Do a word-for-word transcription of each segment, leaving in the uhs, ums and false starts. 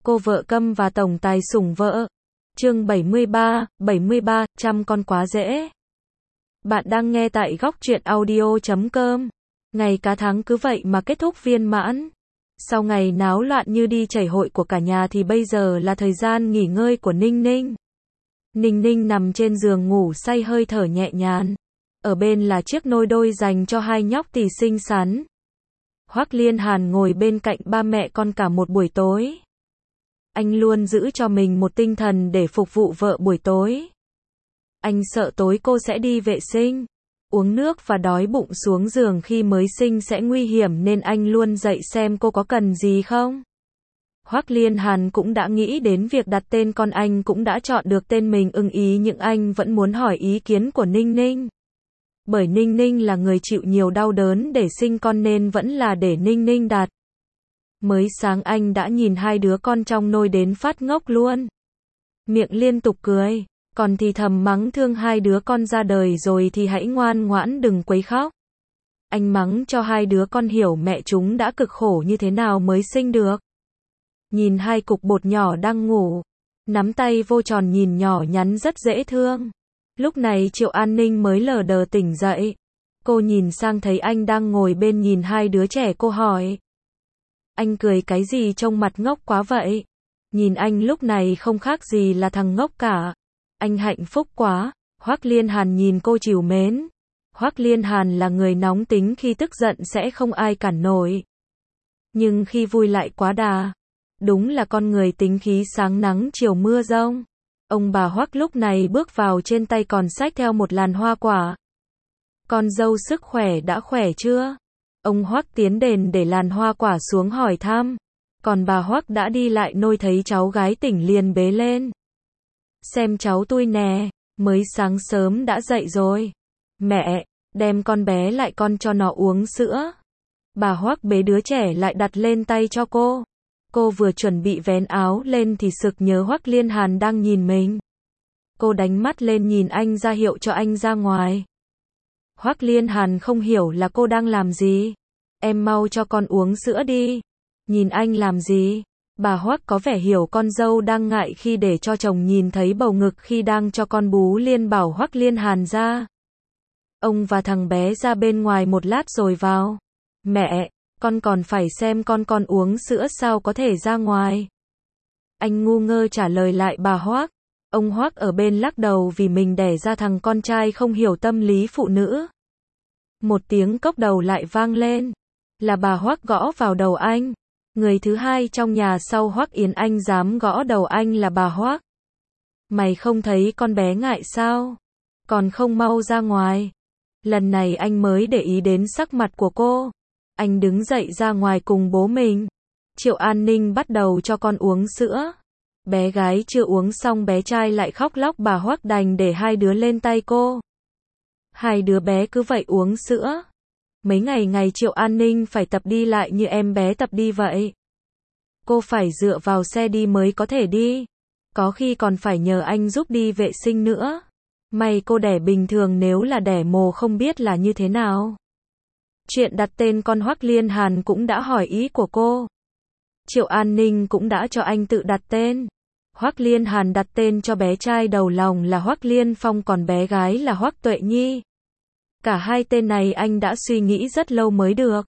Cô vợ câm và tổng tài sủng vợ. Chương bảy mươi ba, bảy mươi ba, chăm con quá dễ. Bạn đang nghe tại góc truyện audio chấm com. Ngày cả tháng cứ vậy mà kết thúc viên mãn. Sau ngày náo loạn như đi chảy hội của cả nhà thì bây giờ là thời gian nghỉ ngơi của Ninh Ninh. Ninh Ninh nằm trên giường ngủ say hơi thở nhẹ nhàng. Ở bên là chiếc nôi đôi dành cho hai nhóc tỳ xinh xắn. Hoắc Liên Hàn ngồi bên cạnh ba mẹ con cả một buổi tối. Anh luôn giữ cho mình một tinh thần để phục vụ vợ buổi tối. Anh sợ tối cô sẽ đi vệ sinh, uống nước và đói bụng xuống giường khi mới sinh sẽ nguy hiểm nên anh luôn dậy xem cô có cần gì không. Hoắc Liên Hàn cũng đã nghĩ đến việc đặt tên con, anh cũng đã chọn được tên mình ưng ý, nhưng anh vẫn muốn hỏi ý kiến của Ninh Ninh. Bởi Ninh Ninh là người chịu nhiều đau đớn để sinh con nên vẫn là để Ninh Ninh đặt. Mới sáng anh đã nhìn hai đứa con trong nôi đến phát ngốc luôn. Miệng liên tục cười, còn thì thầm mắng thương hai đứa con ra đời rồi thì hãy ngoan ngoãn đừng quấy khóc. Anh mắng cho hai đứa con hiểu mẹ chúng đã cực khổ như thế nào mới sinh được. Nhìn hai cục bột nhỏ đang ngủ, nắm tay vô tròn nhìn nhỏ nhắn rất dễ thương. Lúc này Triệu An Ninh mới lờ đờ tỉnh dậy. Cô nhìn sang thấy anh đang ngồi bên nhìn hai đứa trẻ, cô hỏi. Anh cười cái gì trông mặt ngốc quá vậy? Nhìn anh lúc này không khác gì là thằng ngốc cả. Anh hạnh phúc quá. Hoắc Liên Hàn nhìn cô trìu mến. Hoắc Liên Hàn là người nóng tính, khi tức giận sẽ không ai cản nổi. Nhưng khi vui lại quá đà. Đúng là con người tính khí sáng nắng chiều mưa giông. Ông bà Hoắc lúc này bước vào, trên tay còn xách theo một làn hoa quả. Con dâu sức khỏe đã khỏe chưa? Ông Hoắc tiến đến để làn hoa quả xuống hỏi thăm. Còn bà Hoắc đã đi lại nôi thấy cháu gái tỉnh liền bế lên. Xem cháu tui nè, mới sáng sớm đã dậy rồi. Mẹ, đem con bé lại con cho nó uống sữa. Bà Hoắc bế đứa trẻ lại đặt lên tay cho cô. Cô vừa chuẩn bị vén áo lên thì sực nhớ Hoắc Liên Hàn đang nhìn mình. Cô đánh mắt lên nhìn anh ra hiệu cho anh ra ngoài. Hoắc Liên Hàn không hiểu là cô đang làm gì. Em mau cho con uống sữa đi. Nhìn anh làm gì? Bà Hoắc có vẻ hiểu con dâu đang ngại khi để cho chồng nhìn thấy bầu ngực khi đang cho con bú, liền bảo Hoắc Liên Hàn ra. Ông và thằng bé ra bên ngoài một lát rồi vào. Mẹ, con còn phải xem con con uống sữa sao có thể ra ngoài. Anh ngu ngơ trả lời lại bà Hoắc. Ông Hoắc ở bên lắc đầu vì mình đẻ ra thằng con trai không hiểu tâm lý phụ nữ. Một tiếng cốc đầu lại vang lên. Là bà Hoắc gõ vào đầu anh. Người thứ hai trong nhà sau Hoắc Yến Anh dám gõ đầu anh là bà Hoắc. Mày không thấy con bé ngại sao? Còn không mau ra ngoài. Lần này anh mới để ý đến sắc mặt của cô. Anh đứng dậy ra ngoài cùng bố mình. Triệu An Ninh bắt đầu cho con uống sữa. Bé gái chưa uống xong bé trai lại khóc lóc, bà Hoắc đành để hai đứa lên tay cô. Hai đứa bé cứ vậy uống sữa. Mấy ngày ngày Triệu An Ninh phải tập đi lại như em bé tập đi vậy. Cô phải dựa vào xe đi mới có thể đi. Có khi còn phải nhờ anh giúp đi vệ sinh nữa. May cô đẻ bình thường, nếu là đẻ mồ không biết là như thế nào. Chuyện đặt tên con Hoắc Liên Hàn cũng đã hỏi ý của cô. Triệu An Ninh cũng đã cho anh tự đặt tên. Hoắc Liên Hàn đặt tên cho bé trai đầu lòng là Hoắc Liên Phong, còn bé gái là Hoắc Tuệ Nhi. Cả hai tên này anh đã suy nghĩ rất lâu mới được.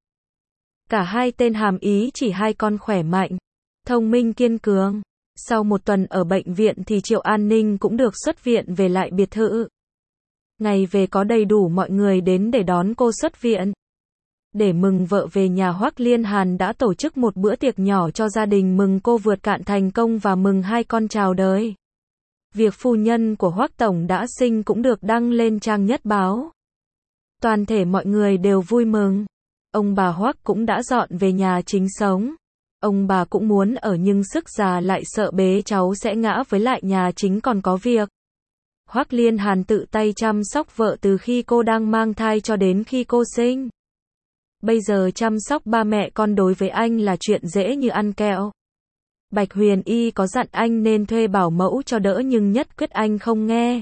Cả hai tên hàm ý chỉ hai con khỏe mạnh, thông minh kiên cường. Sau một tuần ở bệnh viện thì Triệu An Ninh cũng được xuất viện về lại biệt thự. Ngày về có đầy đủ mọi người đến để đón cô xuất viện. Để mừng vợ về nhà, Hoắc Liên Hàn đã tổ chức một bữa tiệc nhỏ cho gia đình mừng cô vượt cạn thành công và mừng hai con chào đời. Việc phu nhân của Hoắc Tổng đã sinh cũng được đăng lên trang nhất báo. Toàn thể mọi người đều vui mừng. Ông bà Hoắc cũng đã dọn về nhà chính sống. Ông bà cũng muốn ở nhưng sức già lại sợ bế cháu sẽ ngã, với lại nhà chính còn có việc. Hoắc Liên Hàn tự tay chăm sóc vợ từ khi cô đang mang thai cho đến khi cô sinh. Bây giờ chăm sóc ba mẹ con đối với anh là chuyện dễ như ăn kẹo. Bạch Huyền Y có dặn anh nên thuê bảo mẫu cho đỡ nhưng nhất quyết anh không nghe.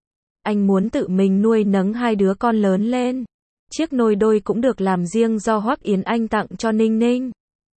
Anh muốn tự mình nuôi nấng hai đứa con lớn lên. Chiếc nôi đôi cũng được làm riêng do Hoắc Yến Anh tặng cho Ninh Ninh.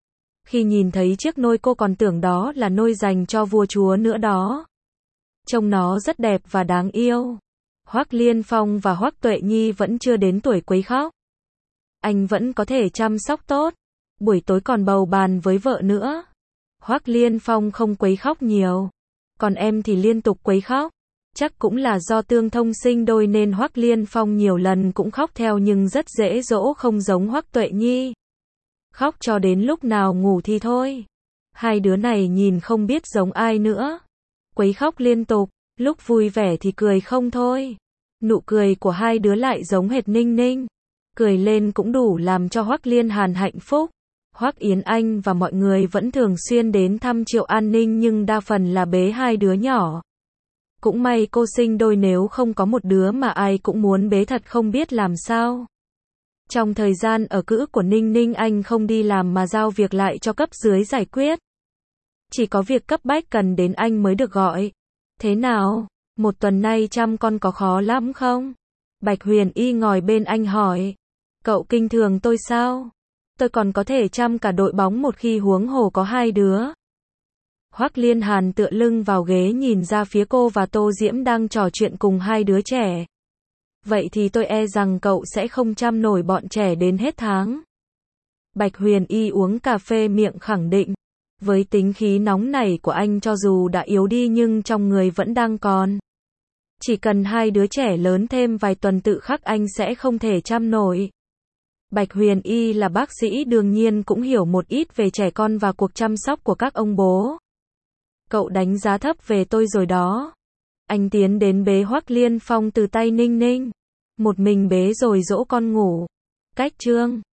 Khi nhìn thấy chiếc nôi cô còn tưởng đó là nôi dành cho vua chúa nữa đó. Trông nó rất đẹp và đáng yêu. Hoắc Liên Phong và Hoắc Tuệ Nhi vẫn chưa đến tuổi quấy khóc. Anh vẫn có thể chăm sóc tốt. Buổi tối còn bầu bàn với vợ nữa. Hoắc Liên Phong không quấy khóc nhiều. Còn em thì liên tục quấy khóc. Chắc cũng là do tương thông sinh đôi nên Hoắc Liên Phong nhiều lần cũng khóc theo nhưng rất dễ dỗ, không giống Hoắc Tuệ Nhi. Khóc cho đến lúc nào ngủ thì thôi. Hai đứa này nhìn không biết giống ai nữa. Quấy khóc liên tục, lúc vui vẻ thì cười không thôi. Nụ cười của hai đứa lại giống hệt Ninh Ninh. Cười lên cũng đủ làm cho Hoắc Liên Hàn hạnh phúc. Hoắc Yến Anh và mọi người vẫn thường xuyên đến thăm Triệu An Ninh nhưng đa phần là bế hai đứa nhỏ. Cũng may cô sinh đôi, nếu không có một đứa mà ai cũng muốn bế thật không biết làm sao. Trong thời gian ở cữ của Ninh Ninh, anh không đi làm mà giao việc lại cho cấp dưới giải quyết. Chỉ có việc cấp bách cần đến anh mới được gọi. Thế nào? Một tuần nay chăm con có khó lắm không? Bạch Huyền Y ngồi bên anh hỏi. Cậu kinh thường tôi sao? Tôi còn có thể chăm cả đội bóng một khi huống hồ có hai đứa. Hoắc Liên Hàn tựa lưng vào ghế nhìn ra phía cô và Tô Diễm đang trò chuyện cùng hai đứa trẻ. Vậy thì tôi e rằng cậu sẽ không chăm nổi bọn trẻ đến hết tháng. Bạch Huyền Y uống cà phê miệng khẳng định. Với tính khí nóng nảy của anh, cho dù đã yếu đi nhưng trong người vẫn đang còn. Chỉ cần hai đứa trẻ lớn thêm vài tuần tự khắc anh sẽ không thể chăm nổi. Bạch Huyền Y là bác sĩ, đương nhiên cũng hiểu một ít về trẻ con và cuộc chăm sóc của các ông bố. Cậu đánh giá thấp về tôi rồi đó. Anh tiến đến bế Hoắc Liên Phong từ tay Ninh Ninh. Một mình bế rồi dỗ con ngủ. Cách chương